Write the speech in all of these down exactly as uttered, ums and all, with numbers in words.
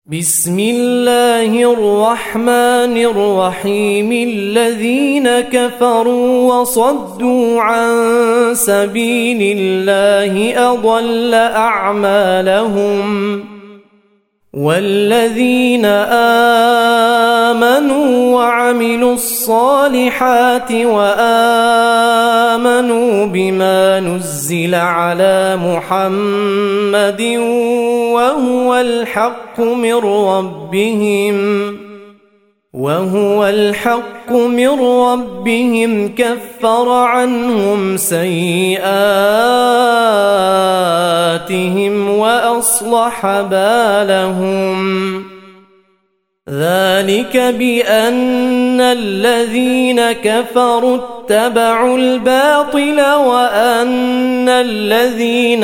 بسم الله الرحمن الرحيم. الذين كفروا وصدوا عن سبيل الله أضل أعمالهم، والذين آمنوا وعملوا الصالحات وآمنوا بما نزل على محمد وهو الحق من ربهم وهو الحق من ربهم كفر عنهم سيئاتهم وأصلح بالهم. ذلك بأن الذين كفروا اتبعوا الباطل وأن الذين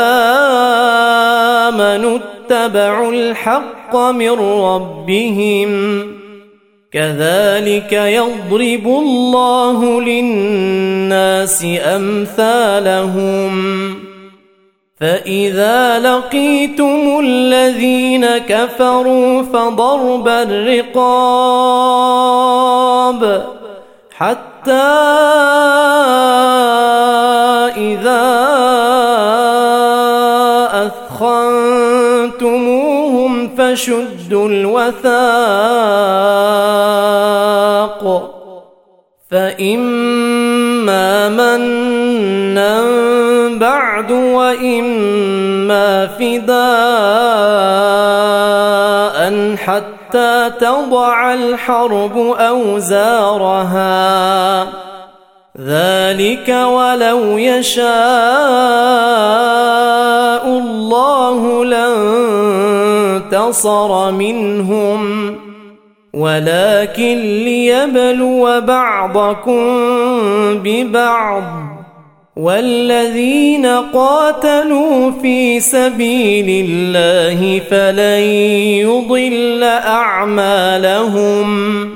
آمنوا اتبعوا الحق من ربهم. كذلك يضرب الله للناس أمثالهم. فإذا لقيتم الذين كفروا فضرب الرقاب حتى إذا أثخنتموهم فشدوا الوثاق، فإما منا بعد وإما فداء حتى تضع الحرب أوزارها. ذلك ولو يشاء الله لانتصر منهم، ولكن ليبلو بعضكم ببعض. والذين قاتلوا في سبيل الله فلن يضل أعمالهم،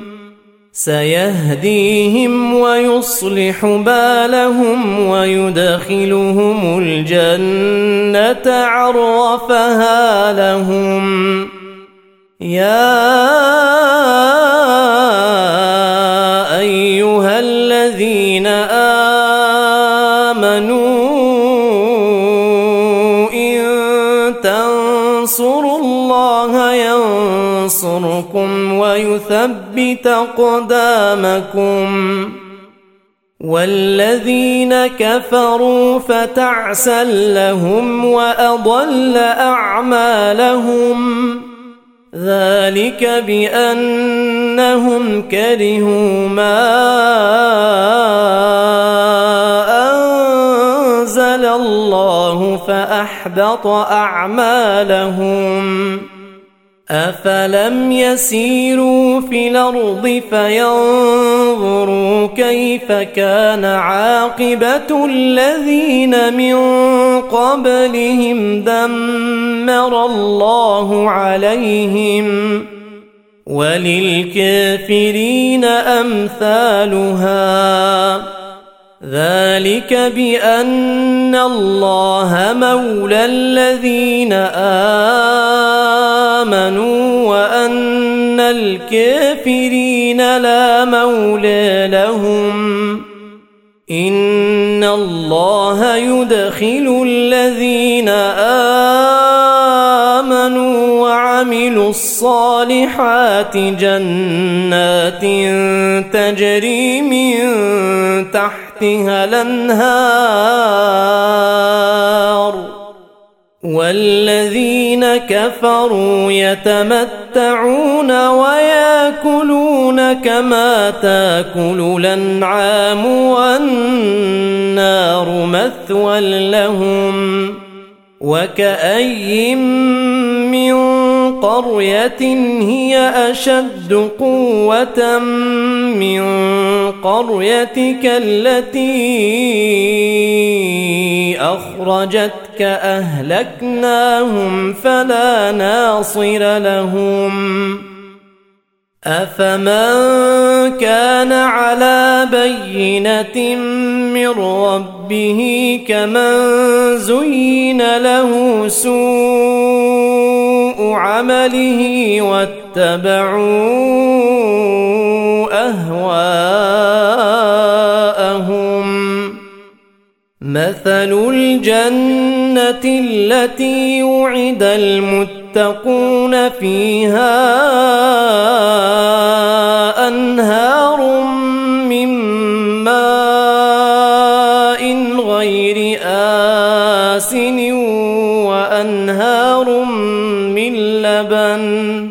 سيهديهم ويصلح بالهم ويدخلهم الجنة عرفها لهم. يا أيها الذين آمنوا إن تنصروا الله ينصركم ويثبت أقدامكم. والذين كفروا فتعسا لهم وأضل أعمالهم. ذلك بأنهم كرهوا ما أنزل الله فأحبط أعمالهم. أفلم يسيروا في الأرض فينظروا كيف كان عاقبة الذين من قبلهم دمر الله عليهم، وللكافرين أمثالها. ذلك بأن الله مولى الذين آمنوا وأن الكافرين لا مولى لهم. إن الله يدخل الذين آمنوا وعملوا الصالحات جنات تجري من تحتها الأنهار، والذين كفروا يتمتعون ويأكلون كما تأكل الأنعام والنار مثوى لهم. وكأي من قرية هي أشد قوة من قريتك التي أخرجتك أهلكناهم فلا ناصر لهم. أفمن كان على بينة من ربه كمن زين له سوء عمله واتبعوا أهواءهم. مثل الجنة التي وعد المتقون فيها أنهار من ماء غير آسن وأنهار من لبن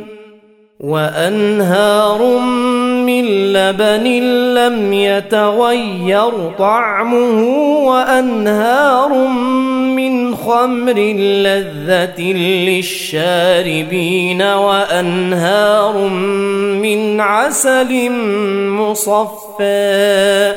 وأنهار من لبن لم يتغير طعمه وأنهار من خمر لذة للشاربين وأنهار من عسل مصفى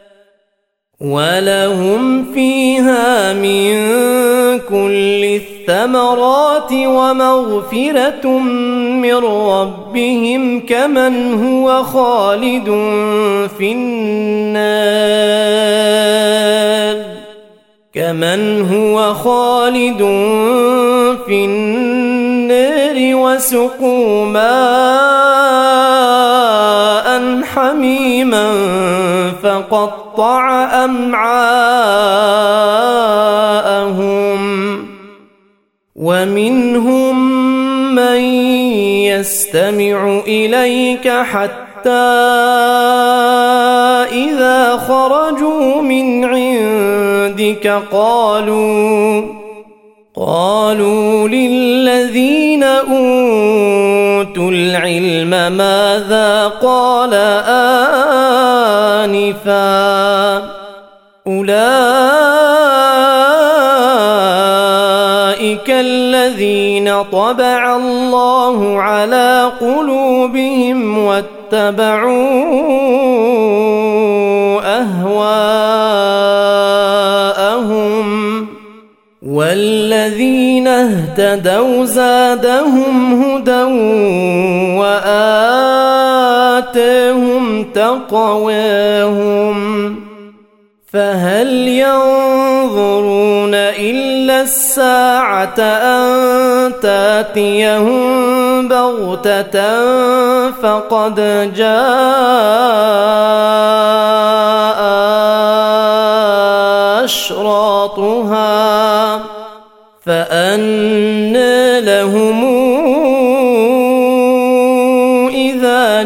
ولهم فيها من كل الثمرات ومغفرة من ربهم كمن هو خالد في النار كمن هو خالد في النار وسقوا ماء حميما فقطع أمعاءهم ومنهم من يستمع إليك حتى إذا خرجوا من عندك قالوا قالوا للذين أوتوا العلم ماذا قال آنفا أولئك الذين طبع الله على قلوبهم واتبعوا أهواءهم والذين اهتدوا زادهم هدى وآتاهم تقواهم فهل ينظرون إلا الساعة أن تأتيهم بغتة فقد جاء أشراطها فأنى لهم إذا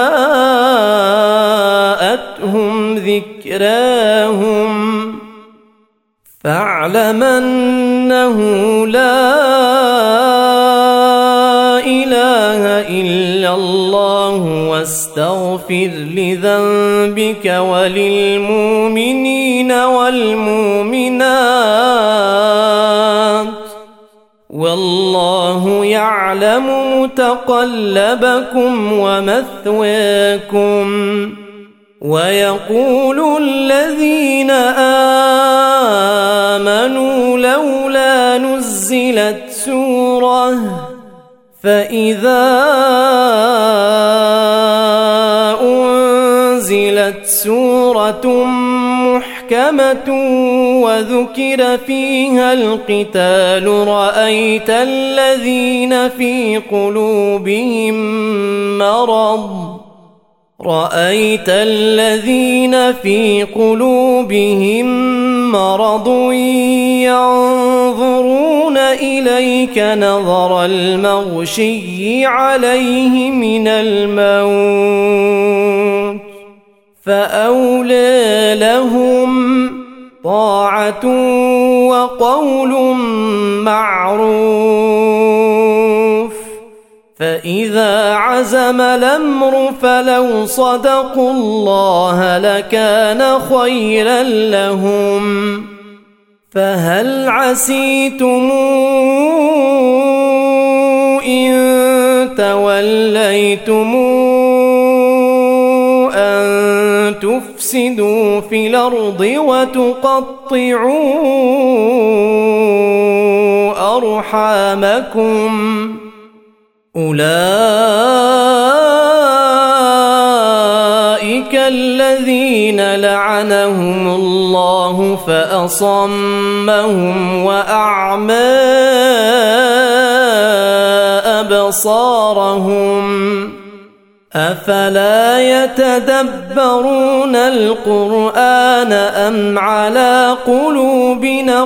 جاءتهم ذكراهم فاعلم أنه لا إله إلا الله واستغفر لذنبك وللمؤمنين والمؤمنات والله يعلم متقلبكم ومثواكم ويقول الذين آمنوا لولا نزلت سورة فإذا أنزلت سورة محكمة وذكر فيها القتال رأيت الذين في قلوبهم مرض رأيت الذين في قلوبهم مرض ينظرون إليك نظر المغشي عليه من الموت فأولى لهم طاعة وقول معروف فإذا عزم الأمر فلو صدقوا الله لكان خيرا لهم فهل عسيتم إن توليتم أن تفسدوا في الأرض وتقطعوا أرحامكم أولئك الذين لعنهم الله فأصمهم وأعمى أسرارهم أفلا يتدبرون القرآن أم على قلوب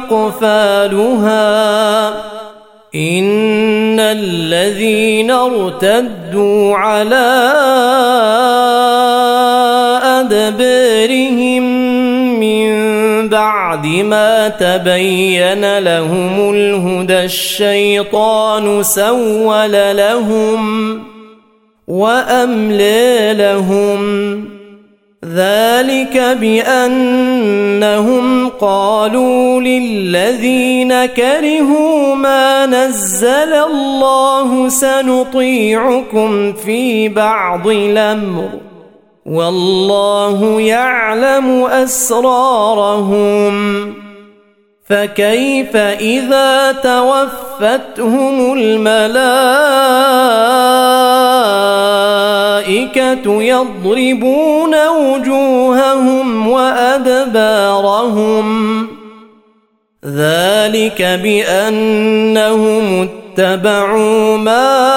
أقفالها إن الذين ارتدوا على أدبارهم من بعد ما تبين لهم الهدى الشيطان سول لهم وأملى لهم ذلك بأنهم قالوا للذين كرهوا ما نزل الله سنطيعكم في بعض الأمر والله يعلم أسرارهم فكيف إذا توفتهم الملائكة يضربون وجوههم وأدبارهم ذلك بأنهم اتبعوا ما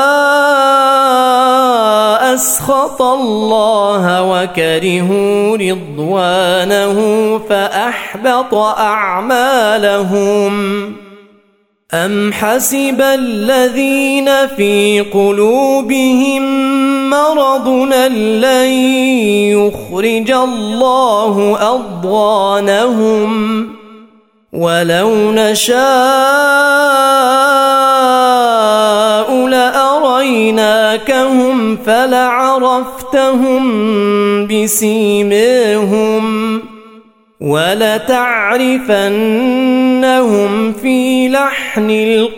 أسخط الله وكرهوا رضوانه فأحبط أعمالهم أم حسب الذين في قلوبهم مرض لن يخرج الله أضغانهم ولو نشاء لأريناكهم فلعرفتهم بسيماهم ولتعرفنهم في لحن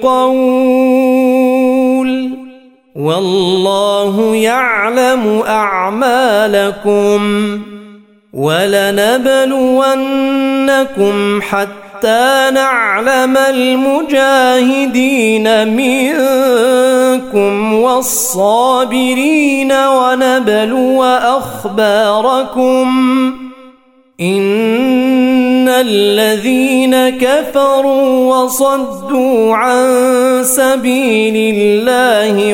القول والله يعلم أعمالكم ولنبلونكم حتى نعلم المجاهدين منكم والصابرين ونبلو أخباركم إن الذين كفروا وصدوا عن سبيل الله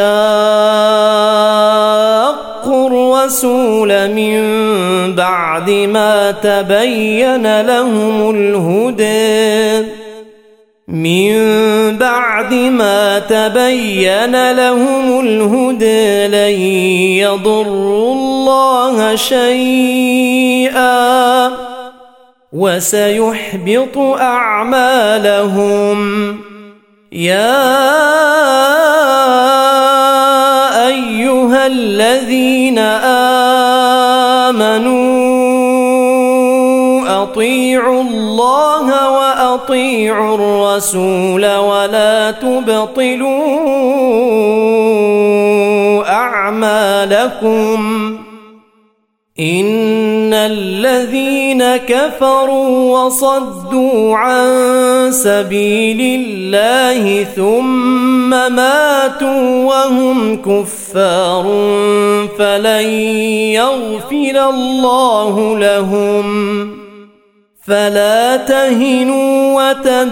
وشاقوا الرسول من بعد ما تبين لهم الهدى من بعد ما تبين لهم الهدى لن يضروا الله شيئا وسيحبط أعمالهم يا أيها الذين آمنوا أطيعوا الله وأطيعوا الرسول ولا تبطلوا أعمالكم إن الذين كفروا وصدوا عن سبيل الله ثم ماتوا وهم كفار فلن يغفر الله لهم فلا تهنوا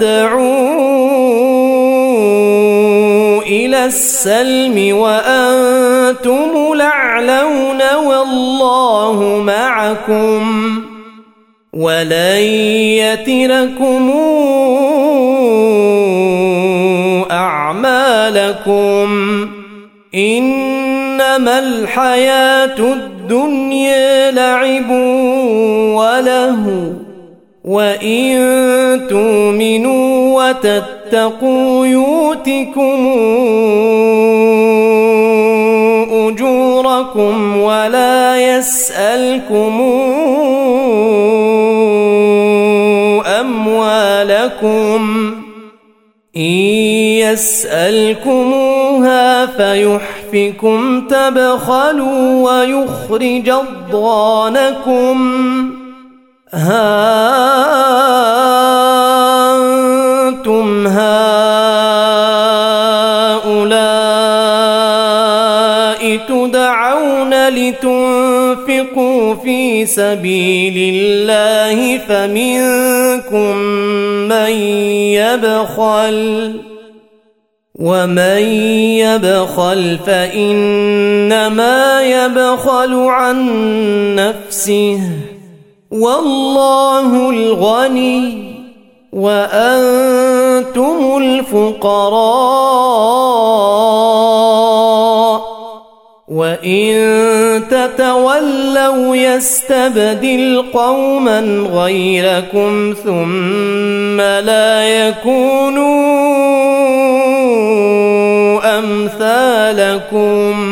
وتدعوا إلى السلم وأنتم الأعلون والله معكم ولن يتركم أعمالكم إنما الحياة الدنيا لعب وله وإن تؤمنوا وتتقوا يؤتكم أجوركم ولا يسألكم أموالكم إن يسألكموها فيحفكم تبخلوا ويخرج أضغانكم ها أنتم هؤلاء تدعون لتنفقوا في سبيل الله فمنكم من يبخل ومن يبخل فإنما يبخل عن نفسه والله الغني وأنتم الفقراء وإن تتولوا يستبدل قوما غيركم ثم لا يكونوا أمثالكم